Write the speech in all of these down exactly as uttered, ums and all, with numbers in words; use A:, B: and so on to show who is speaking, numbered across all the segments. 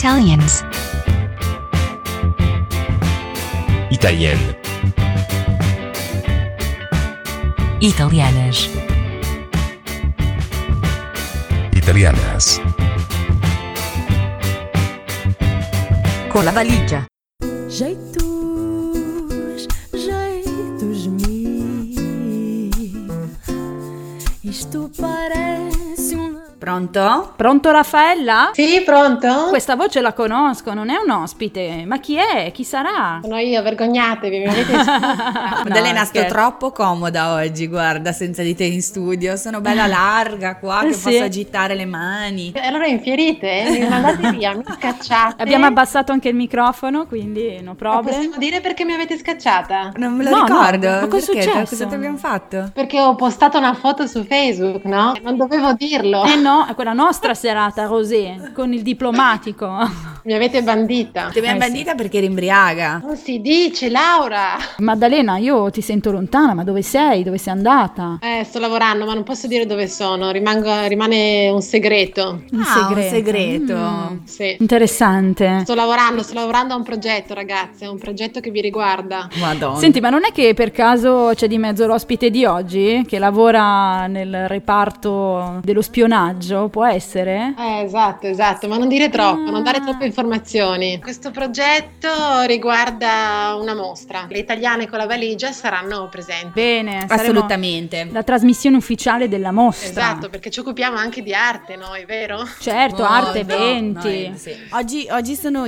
A: Italians.
B: Italienne.
A: Italianas.
B: Italianas.
A: Com la valigia.
C: Jeitos, jeitos mil. Isto parece un...
D: Pronto?
E: Pronto Raffaella?
F: Sì, pronto?
E: Questa voce la conosco, non è un ospite. Ma chi è? Chi sarà?
F: Sono io, vergognatevi, mi avete
D: Maddalena,
E: No,
D: sto
E: scherzo.
D: troppo comoda oggi, guarda, senza di te in studio. Sono bella larga qua, che
E: Sì.
D: posso agitare le mani.
F: E allora infierite? Mi mandate via, mi scacciate.
E: Abbiamo abbassato anche il microfono, quindi no
F: Ma
E: problem.
F: possiamo dire perché mi avete scacciata?
D: Non me lo
E: No, no,
D: ricordo.
E: ma cosa è
D: Perché?
E: successo?
D: Cosa ti abbiamo fatto?
F: Perché ho postato una foto su Facebook, no? Non dovevo dirlo.
E: Eh no, è quella nostra serata, Rosé, con il diplomatico.
F: Mi avete bandita.
D: Ti abbiamo
E: Eh, sì.
D: bandita perché eri imbriaga.
F: Non si dice, Laura.
E: Maddalena, io ti sento lontana, ma dove sei? Dove sei andata?
F: Eh, sto lavorando, ma non posso dire dove sono. Rimango, rimane un segreto.
E: Un
D: Ah,
E: segreto.
D: un segreto.
E: Mm.
F: Sì.
E: Interessante.
F: Sto lavorando, sto lavorando a un progetto, ragazze. È un progetto che vi riguarda.
D: Madonna.
E: Senti, ma non è che per caso c'è di mezzo l'ospite di oggi che lavora nel reparto dello spionaggio? Può essere?
F: Eh, esatto, esatto, ma non dire troppo, non dare
E: Ah.
F: troppe informazioni. Questo progetto riguarda una mostra. Le italiane con la valigia saranno presenti.
E: Bene, saremo
D: Assolutamente.
E: la trasmissione ufficiale della mostra.
F: Esatto, perché ci occupiamo anche di arte noi, vero?
E: Certo, arte,
D: Molto.
E: eventi.
D: Noi, sì. Oggi, oggi sono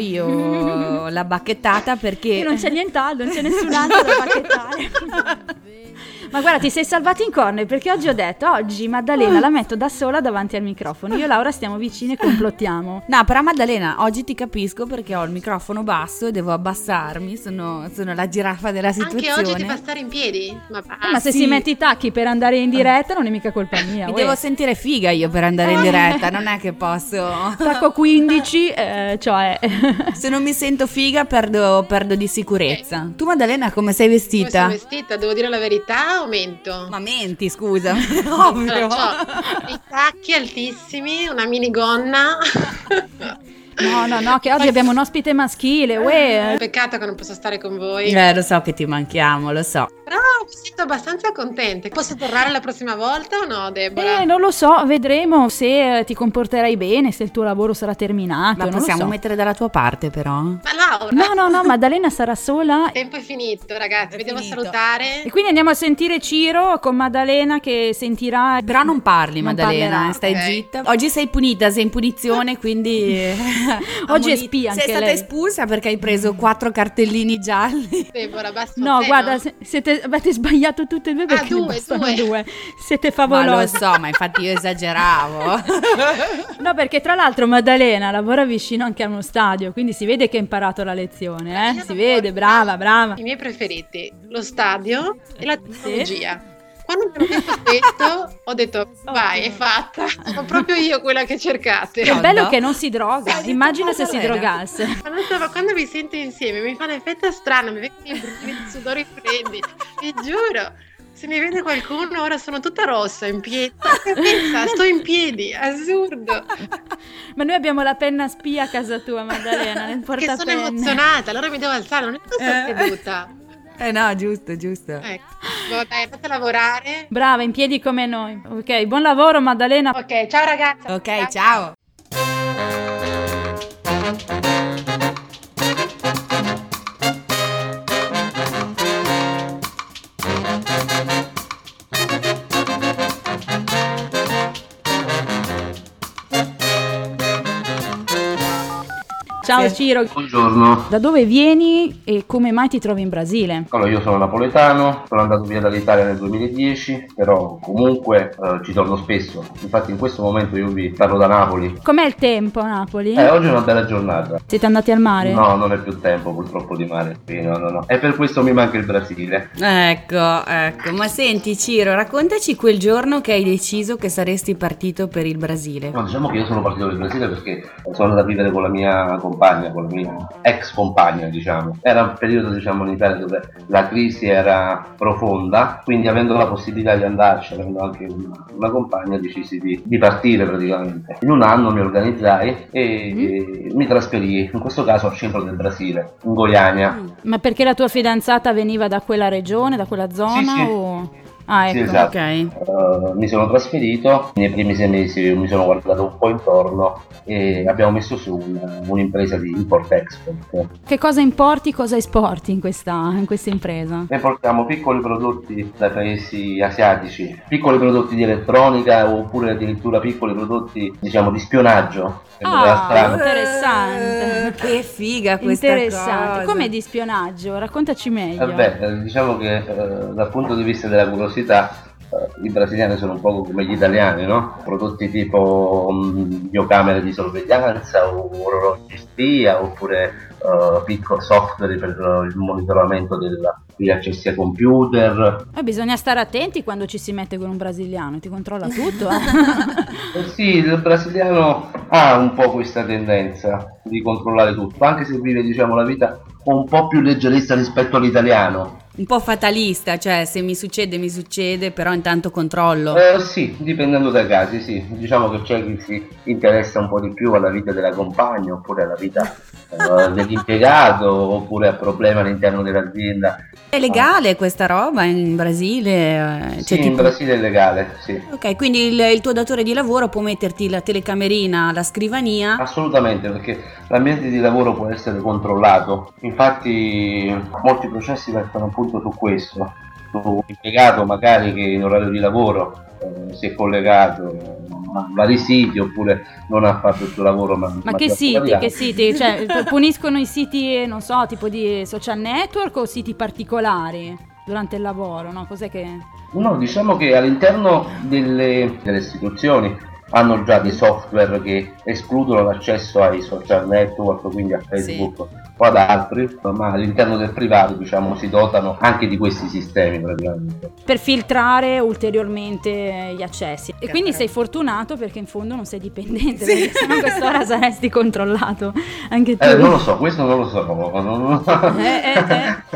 D: io la bacchettata perché...
E: Che non c'è nient'altro, non c'è nessun altro da bacchettare. Ma guarda, ti sei salvati in corner perché oggi ho detto, oggi Maddalena la metto da sola davanti al microfono. Io e Laura stiamo vicine e complottiamo.
D: No, però Maddalena, oggi ti capisco perché ho il microfono basso e devo abbassarmi, sono, sono la giraffa della situazione.
F: Anche oggi ti fa stare in piedi? Ma,
E: Eh, ma se
D: sì.
E: si metti i tacchi per andare in diretta non è mica colpa mia.
D: Mi
E: uè.
D: devo sentire figa io per andare in diretta, non è che posso...
E: Tacco quindici, eh, cioè...
D: Se non mi sento figa perdo, perdo di sicurezza. Tu Maddalena come sei
F: come sono
D: vestita?
F: vestita? Devo dire la verità o mento?
D: Ma menti, scusa. Ovvio.
F: Allora, c'ho i tacchi altissimi, una minigonna.
E: No, no, no, che oggi abbiamo un ospite maschile, uè.
F: Peccato che non posso stare con voi.
D: Eh, lo so che ti manchiamo, lo so.
F: Però mi sento abbastanza contenta. Posso tornare la prossima volta o no, Deborah?
E: Eh, non lo so, vedremo se eh, ti comporterai bene, se il tuo lavoro sarà terminato.
D: Ma
E: non lo
D: possiamo
E: so.
D: mettere dalla tua parte però?
F: Ma Laura,
E: No, no, no, Maddalena sarà sola.
F: il tempo è finito, ragazzi.
D: È
F: Vi devo
D: finito.
F: salutare.
E: E quindi andiamo a sentire Ciro con Maddalena che sentirà.
D: Però non parli
E: Non
D: Maddalena,
E: parlerà.
D: stai
F: Ok.
D: zitta. Oggi sei punita, sei in punizione, quindi...
E: Oggi è
D: Ammoni-
E: spia anche
D: Sei stata
E: lei.
D: espulsa perché hai preso quattro cartellini gialli.
F: Deborah, basta.
E: No,
F: te,
E: guarda,
F: no?
E: se- siete, avete sbagliato tutte e due perché
F: due,
E: ne bastano
F: due.
E: due. Siete
D: Ma lo
E: favolosi.
D: so, ma infatti io esageravo.
E: No, perché tra l'altro Maddalena lavora vicino anche a uno stadio, quindi si vede che ha imparato la lezione, eh?
F: Io
E: Si
F: non
E: vede,
F: posso-
E: brava, brava.
F: I miei preferiti, lo stadio e la tecnologia. Quando mi hanno detto questo, ho detto, vai, è fatta. Sono proprio io quella che cercate.
E: Che
D: No,
E: bello
D: no.
E: che non si droga.
D: Sì,
E: Immagina se si
D: Maddalena.
E: drogasse.
F: Quando, stavo- quando vi sento insieme mi fa un effetto strano, mi vengono i brividi, i sudori freddi, vi giuro. Se mi vede qualcuno ora sono tutta rossa in piedi. Che pensa? Sto in piedi, assurdo.
E: Ma noi abbiamo la penna spia a casa tua, Maddalena, nel
F: Che sono
E: portapenna.
F: emozionata, allora mi devo alzare, non è che sto seduta.
D: Eh no, giusto, giusto.
F: Ecco, dai, fate lavorare.
E: Brava, in piedi come noi. Ok, buon lavoro Maddalena.
F: Ok, ciao ragazzi.
D: Ok, ciao.
E: Ciao
D: Sì.
E: Ciro,
G: Buongiorno,
E: da dove vieni e come mai ti trovi in Brasile?
G: allora io sono napoletano, sono andato via dall'Italia nel duemiladieci, però comunque eh, ci torno spesso, infatti in questo momento io vi parlo da Napoli.
E: Com'è il tempo a Napoli?
G: Eh, oggi è una bella giornata.
E: Siete andati al mare?
G: No, non è più tempo purtroppo di mare, sì, no, no, no. E per questo mi manca il Brasile.
D: Ecco, ecco. Ma senti Ciro, raccontaci quel giorno che hai deciso che saresti partito per il Brasile.
G: No, diciamo che io sono partito per il Brasile perché sono andato a vivere con la mia compagna compagna, con la mia ex compagna, diciamo. Era un periodo, diciamo, in Italia dove la crisi era profonda, quindi avendo la possibilità di andarci, avendo anche una, una compagna, decisi di, di partire praticamente. In un anno mi organizzai e, mm. e mi trasferii, in questo caso al centro del Brasile, in Goiânia.
E: Ma perché la tua fidanzata veniva da quella regione, da quella zona?
G: Sì, sì.
E: O... Ah, ecco,
G: sì, esatto.
E: ok.
G: Uh, mi sono trasferito, nei primi sei mesi mi sono guardato un po' intorno e abbiamo messo su un, un'impresa di import-export.
E: Che cosa importi, cosa esporti in questa, in questa impresa?
G: Importiamo piccoli prodotti dai paesi asiatici, piccoli prodotti di elettronica oppure addirittura piccoli prodotti, diciamo, di spionaggio.
E: Ah, interessante.
D: Uh, che figa questa
E: interessante.
D: cosa.
E: Come di spionaggio? Raccontaci meglio.
G: Eh beh, diciamo che eh, dal punto di vista della curiosità, eh, i brasiliani sono un po' come gli italiani, no? Prodotti tipo mh, videocamere di sorveglianza o orologi spia oppure uh, piccoli software per uh, il monitoramento della, degli accessi ai computer.
E: Eh, bisogna stare attenti quando ci si mette con un brasiliano, ti controlla tutto. Eh?
G: Eh sì, il brasiliano ha un po' questa tendenza di controllare tutto, anche se vive, diciamo, la vita un po' più leggerista rispetto all'italiano.
D: Un po' fatalista, cioè se mi succede mi succede, però intanto controllo.
G: Eh, sì, dipendendo dai casi, sì. Diciamo che c'è chi si interessa un po' di più alla vita della compagna, oppure alla vita eh, dell'impiegato, oppure a problemi all'interno dell'azienda.
D: È legale questa roba in Brasile?
G: Sì,
D: Cioè,
G: in
D: tipo...
G: Brasile è legale, sì.
D: Ok, quindi il, il tuo datore di lavoro può metterti la telecamerina alla scrivania?
G: Assolutamente, perché l'ambiente di lavoro può essere controllato. Infatti molti processi vertono appunto su questo, su un impiegato magari che in orario di lavoro eh, si è collegato a vari siti oppure non ha fatto il suo lavoro. Ma,
E: ma
G: ma
E: che siti? Che siti? Cioè, puniscono i siti, non so, tipo di social network o siti particolari durante il lavoro, no? Cos'è che...
G: No, diciamo che all'interno delle, delle istituzioni hanno già dei software che escludono l'accesso ai social network, quindi a Facebook sì. o ad altri, ma all'interno del privato, diciamo, si dotano anche di questi sistemi praticamente.
E: Per filtrare ulteriormente gli accessi. E quindi sei fortunato perché in fondo non sei dipendente, sì. perché sennò a quest'ora saresti controllato anche tu.
G: Eh, non lo so, questo non lo so. Non...
E: eh, eh,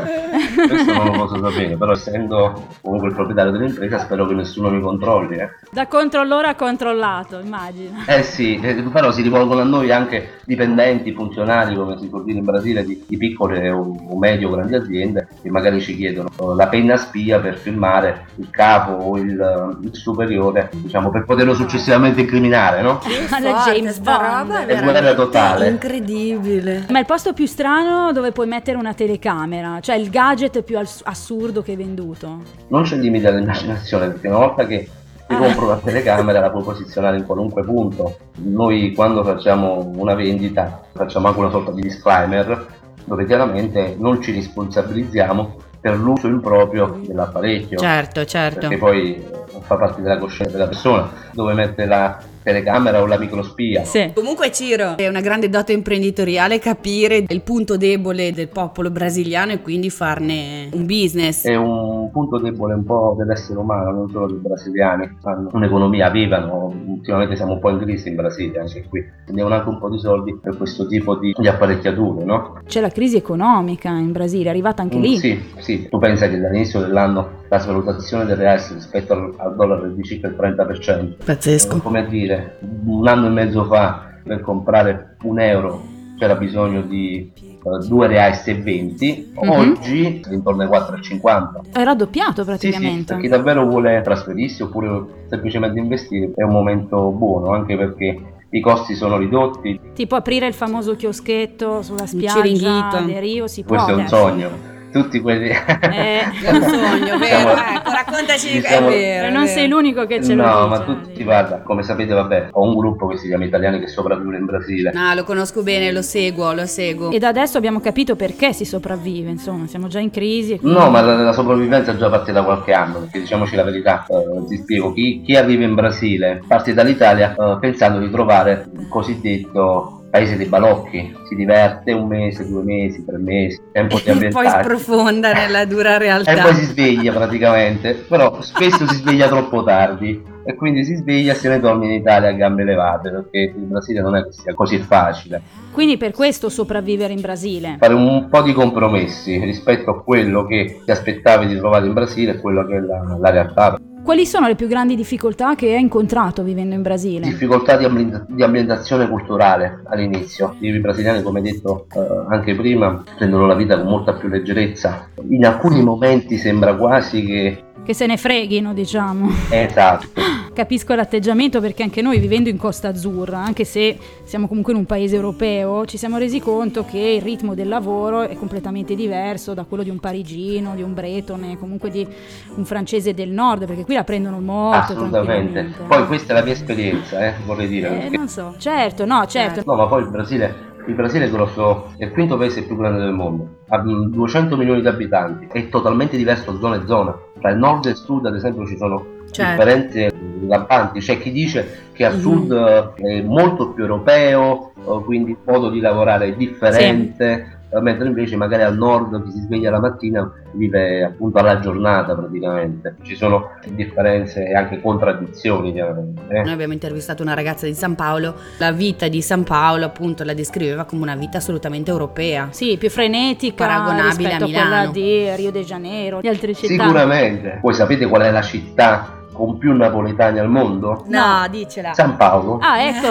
E: eh.
G: questo non lo posso sapere, però essendo comunque il proprietario dell'impresa spero che nessuno mi controlli. Eh.
E: Da controllore a controllato, immagino.
G: Eh sì, eh, però si rivolgono a noi anche dipendenti, funzionari, come si può dire in Brasile, di, di piccole o, o medio grandi aziende che magari ci chiedono la penna spia per filmare il capo o il, il superiore, diciamo, per poterlo successivamente incriminare, no?
E: Alla James Bond.
G: È guerra totale.
D: Incredibile.
E: Ma il posto più strano dove puoi mettere una telecamera, cioè il gadget più assurdo che hai venduto?
G: Non c'è limite all'immaginazione, perché una volta che ti compro una telecamera la puoi posizionare in qualunque punto. Noi quando facciamo una vendita facciamo anche una sorta di disclaimer dove chiaramente non ci responsabilizziamo per l'uso improprio dell'apparecchio.
D: Certo, certo.
G: Perché poi fa parte della coscienza della persona dove mette la telecamera o la microspia.
E: Sì.
D: Comunque Ciro, è una grande dote imprenditoriale capire il punto debole del popolo brasiliano e quindi farne un business.
G: È un punto debole un po' dell'essere umano, non solo dei brasiliani. Hanno un'economia viva, no? Ultimamente siamo un po' in crisi in Brasile, anche qui. Andiamo anche un po' di soldi per questo tipo di, di apparecchiature, no?
E: C'è la crisi economica in Brasile, è arrivata anche
G: mm,
E: lì.
G: Sì, sì. Tu pensa che dall'inizio dell'anno la svalutazione del reais rispetto al, al dollaro è di circa il trenta per cento.
D: Pazzesco.
G: Eh, come a dire, un anno e mezzo fa per comprare un euro c'era bisogno di uh, due reais e venti, mm-hmm. oggi intorno ai quattro e cinquanta.
E: È raddoppiato praticamente.
G: Sì, sì, per chi davvero vuole trasferirsi oppure semplicemente investire è un momento buono, anche perché i costi sono ridotti.
E: Tipo aprire il famoso chioschetto sulla spiaggia di Rio si può.
G: Questo è un
E: adesso.
G: sogno. Tutti quelli
E: eh,
D: è un sogno, vero? Ecco, raccontaci,
G: diciamo,
D: è vero.
E: Non
D: è
E: sei
D: vero.
E: l'unico che ce lo
G: no,
E: dice.
G: ma tutti, guarda, come sapete, vabbè, ho un gruppo che si chiama Italiani che sopravvivono in Brasile.
D: No, lo conosco bene, lo seguo, lo seguo.
E: E da adesso abbiamo capito perché si sopravvive, insomma, siamo già in crisi. E quindi...
G: No, ma la, la sopravvivenza è già partita da qualche anno, perché diciamoci la verità, eh, ti spiego, chi, chi arriva in Brasile parte dall'Italia eh, pensando di trovare il cosiddetto paese dei balocchi, si diverte un mese, due mesi, tre mesi, tempo di ambientare.
D: Poi sprofonda nella dura realtà.
G: E poi si sveglia praticamente, però spesso si sveglia troppo tardi. e quindi si sveglia e se ne torna in Italia a gambe levate, perché il Brasile non è che sia così facile.
E: Quindi per questo sopravvivere in Brasile.
G: Fare un po' di compromessi rispetto a quello che ti aspettavi di trovare in Brasile e quello che è la, la realtà.
E: Quali sono le più grandi difficoltà che hai incontrato vivendo in Brasile?
G: Difficoltà di, ambient- di ambientazione culturale all'inizio. I brasiliani, come detto eh, anche prima, prendono la vita con molta più leggerezza. In alcuni momenti sembra quasi che...
E: Che se ne freghino, diciamo.
G: Esatto.
E: Capisco l'atteggiamento, perché anche noi, vivendo in Costa Azzurra, anche se siamo comunque in un paese europeo, ci siamo resi conto che il ritmo del lavoro è completamente diverso da quello di un parigino, di un bretone, comunque di un francese del nord, perché qui la prendono molto
G: assolutamente.
E: tranquillamente.
G: Poi questa è la mia esperienza, eh, vorrei dire.
E: Eh,
G: perché...
E: non so, certo, no, certo.
G: No, ma poi il Brasile... Il Brasile è grosso, è il quinto paese più grande del mondo, ha duecento milioni di abitanti, è totalmente diverso zona e zona. Tra il nord e il sud, ad esempio, ci sono
D: certo.
G: differenze lampanti. C'è chi dice che al
E: Mm-hmm.
G: sud è molto più europeo, quindi il modo di lavorare è differente, sì. Mentre invece magari al nord chi si sveglia la mattina vive appunto alla giornata praticamente. Ci sono differenze e anche contraddizioni chiaramente. Eh?
D: Noi abbiamo intervistato una ragazza di San Paolo, la vita di San Paolo appunto la descriveva come una vita assolutamente europea.
E: Sì, più frenetica,
D: paragonabile
E: rispetto
D: a Milano,
E: quella di Rio de Janeiro, di altre città.
G: Sicuramente. Voi sapete qual è la città con più napoletani al mondo?
D: No, dicela.
G: San Paolo.
E: Ah, ecco.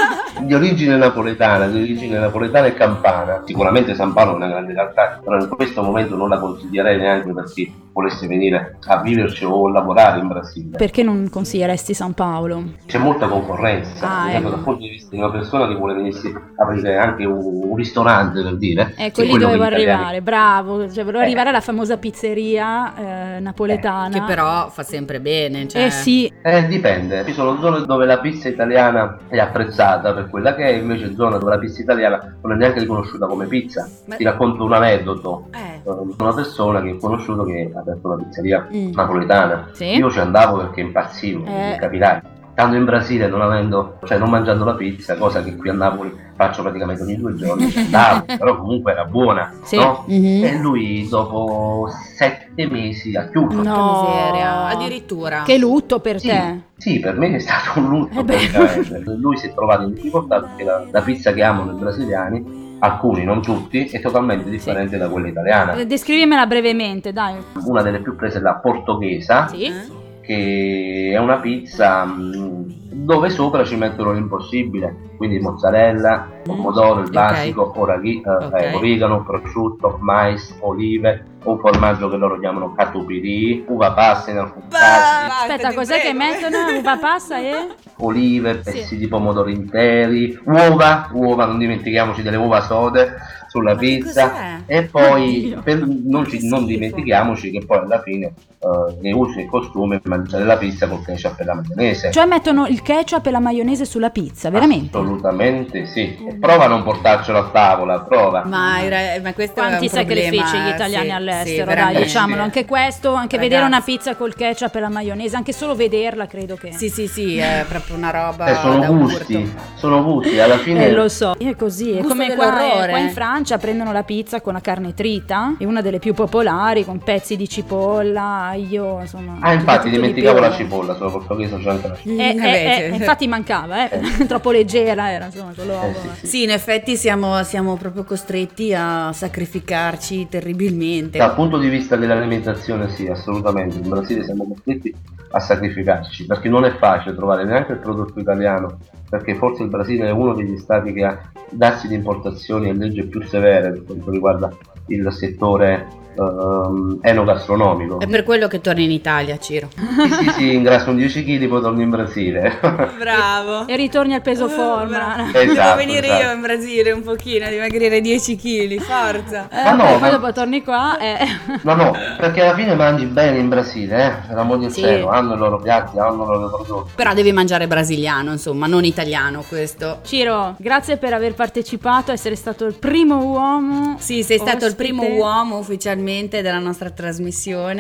G: Di origine napoletana, di origine napoletana e campana. Sicuramente San Paolo è una grande realtà, però in questo momento non la consiglierei neanche per chi volesse venire a viverci o lavorare in Brasile.
E: Perché non consiglieresti San Paolo?
G: C'è molta concorrenza,
E: Ah,
G: ad esempio,
E: ecco.
G: dal punto di vista di una persona che vuole venirsi a aprire anche un, un ristorante, per dire.
E: Ecco,
G: che
E: lì
G: quello
E: dovevo
G: che gli italiani-
E: arrivare, bravo, cioè volevo
G: Eh.
E: arrivare alla famosa pizzeria eh, napoletana.
D: Che però fa sempre bene, cioè...
E: Eh sì,
G: Eh, dipende, ci sono zone dove la pizza italiana è apprezzata per quella che è, invece zone dove la pizza italiana non è neanche riconosciuta come pizza.
D: Ma-
G: Ti racconto un aneddoto.
D: Eh.
G: Una persona che ho conosciuto che ha aperto una pizzeria
D: Mm.
G: napoletana.
E: Sì.
G: Io ci andavo perché impazzivo,
E: Eh.
G: capirai. Stando in Brasile, non avendo, cioè non mangiando la pizza, cosa che qui a Napoli faccio praticamente ogni due giorni, ci andavo, però comunque era buona,
E: Sì.
G: no?
D: Mhm.
G: E lui dopo sette mesi ha chiuso.
E: No.
D: Che miseria, addirittura.
E: che lutto per
G: Sì,
E: te.
G: sì, per me è stato un lutto
E: Eh beh.
G: praticamente. Lui si è trovato in difficoltà perché la, la pizza che amano i brasiliani, alcuni, non tutti, è totalmente differente da quella italiana.
E: Eh, Descrivimela brevemente, dai.
G: Una delle più prese è la portoghesa,
E: Sì.
D: Eh?
G: che è una pizza mh, dove sopra ci mettono l'impossibile, quindi mozzarella, pomodoro, il
D: ok.
G: basico, oraghi- eh,
D: Ok.
G: eh, origano, prosciutto, mais, olive, un formaggio che loro chiamano catupiry, uva passa in alcuni casi,
E: Aspetta, cos'è che mettono? Uva passa e?
G: olive, pezzi di pomodoro interi, uova, uova, non dimentichiamoci delle uova sode sulla
D: Ma che
G: pizza.
D: cos'è?
G: E poi
E: Oddio.
G: per- non, ci-
E: Che
G: non
E: schifo.
G: dimentichiamoci che poi alla fine eh, ne usi il costume per mangiare la pizza col ketchup e la maionese.
E: Cioè mettono il ketchup e la maionese sulla pizza, veramente?
G: Assolutamente sì. E prova a non portarcelo a tavola, prova.
D: Ma, era- ma questo
E: Quanti
D: è un problema,
E: sacrifici gli italiani
D: sì,
E: all'estero,
D: sì,
E: dai,
D: veramente.
E: diciamolo, anche questo, anche
D: Ragazzi.
E: vedere una pizza col ketchup e la maionese, anche solo vederla credo che...
D: Sì, sì, sì, è proprio una roba
G: Eh, sono
D: da
G: gusti,
D: urto.
G: sono gusti, alla fine
E: Eh, lo so, è così, è
D: Gusto
E: come qua,
D: dell'orrore.
E: qua in Francia prendono la pizza con la carne trita, è una delle più popolari, con pezzi di cipolla, aglio, insomma...
G: Ah, infatti
E: di tutto di
G: dimenticavo
E: più.
G: la cipolla, sono portoghese, c'è anche la cipolla.
E: Eh, eh,
D: Vabbè,
E: eh,
D: cioè-
E: infatti mancava, eh, troppo leggera era, insomma, con l'uovo.
G: Eh, sì, sì.
D: Sì, in effetti siamo, siamo proprio costretti a sacrificarci terribilmente.
G: Dal punto di vista dell'alimentazione sì, assolutamente, in Brasile siamo costretti a sacrificarci, perché non è facile trovare neanche il prodotto italiano, perché forse il Brasile è uno degli stati che ha dazi di importazioni e leggi più severe per quanto riguarda il settore ehm, enogastronomico.
D: È per quello che torni in Italia, Ciro.
G: Sì, sì, sì, ingrasso un dieci chili poi torno in Brasile.
D: Bravo.
E: E ritorni al peso forma.
G: Esatto,
D: Devo venire
G: esatto.
D: io in Brasile un pochino, a dimagrire dieci chili, forza.
E: Eh,
G: Ma no,
E: poi
G: ma-
E: dopo torni qua e...
G: No, no, perché alla fine mangi bene in Brasile, eh? Per l'amor del
E: Sì.
G: cielo, hanno i loro piatti, hanno i loro prodotti.
D: Però devi mangiare brasiliano, insomma, non italiano questo.
E: Ciro, grazie per aver partecipato, essere stato il primo uomo.
D: Sì, sei stato il
E: ospite.
D: primo uomo ufficialmente della nostra trasmissione.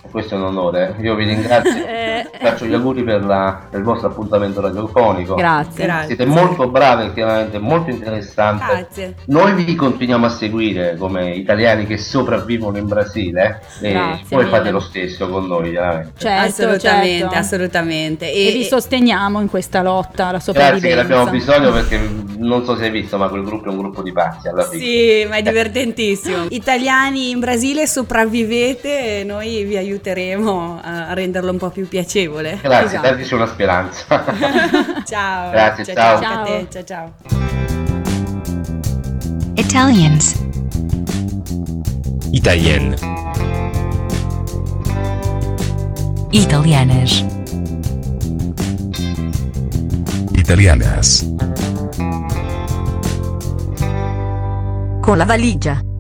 G: questo è un onore. Io vi ringrazio,
E: Eh.
G: faccio gli auguri per, la, per il vostro appuntamento radiofonico.
E: Grazie.
D: Grazie.
G: Siete molto bravi, chiaramente molto interessante.
D: Grazie.
G: Noi vi continuiamo a seguire come italiani che sopravvivono in Brasile e
E: Grazie
G: voi
E: mille.
G: fate lo stesso con noi, chiaramente.
E: Certo,
D: assolutamente,
E: certo.
D: assolutamente.
E: E vi sosteniamo in questa lotta alla sopravvivenza.
G: Grazie che ne abbiamo bisogno, perché non so se hai visto, ma quel gruppo è un gruppo di pazzi alla fine.
D: Sì, ma è divertentissimo. Italiani in Brasile, sopravvivete e noi vi aiuteremo a renderlo un po' più piacevole.
G: Grazie,
E: Esatto.
G: dateci una speranza.
D: Ciao.
G: Grazie,
D: ciao.
G: ciao.
D: Ciao a te, ciao ciao.
A: Italians.
B: Italien.
A: Italianas.
B: Italianas.
A: Con la valigia.